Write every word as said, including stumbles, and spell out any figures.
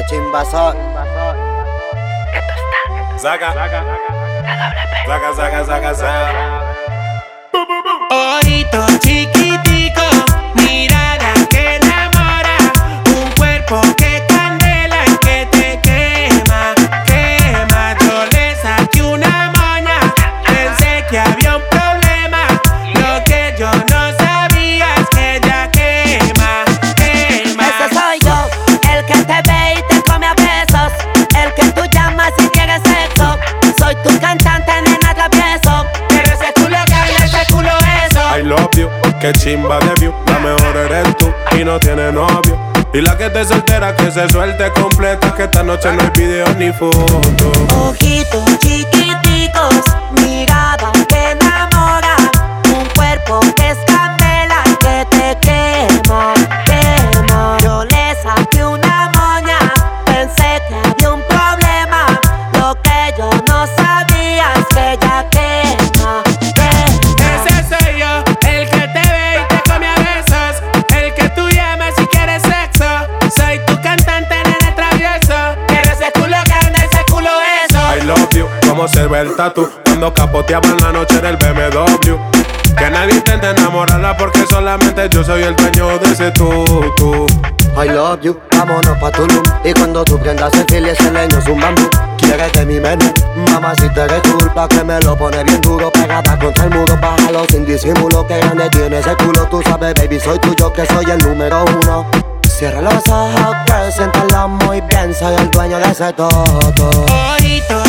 Qué chimba soy. Saca, saca, saca, saca, saca, saca. Ojitos chiquiticos, mirada que enamora, un cuerpo que candela y que te quema, quema. Yo le saqué una moña, pensé que había un problema, lo que yo no sabía es que ella quema, quema. Ese soy yo, el que te ve y te come a besos, el que tú llamas si quieres sexo. Soy tu cantante, nena travieso, Pero ese culo que habla, ese culo eso. I love you, que chimba de view. La mejor eres tú y no tiene novio. Y la que te soltera que se suelte completa, que esta noche no hay video ni foto. ojitos chiquiticos, mirada que enamora, un cuerpo que es candela y que te quema, quema. Yo le saqué una moña, pensé que había un problema, lo que yo no sabía es que ella quema, quema. Ese soy yo, el que te ve y te come a besos, el que tú llamas si quieres sexo. Soy tu cantante, nene travieso, pero ese culo que anda, ese culo eso. I love you, como se ve el tatu cuando capoteaban la noche en el B M W. Que nadie intente enamorarla porque solamente yo soy el dueño de ese tutu. I love you, vámonos pa' Tulum. Y cuando tú prendas el fil y ese leño es un bambú. Quieres de mi menú, mamá si te eres culpa que me lo pone bien duro. Pegada contra el muro, bájalo sin disimulo. Que grande tiene ese culo, tú sabes baby, soy tuyo que soy el número uno. Cierra los ojos, girl, siéntalo muy bien, soy el dueño de ese todo. Ojitos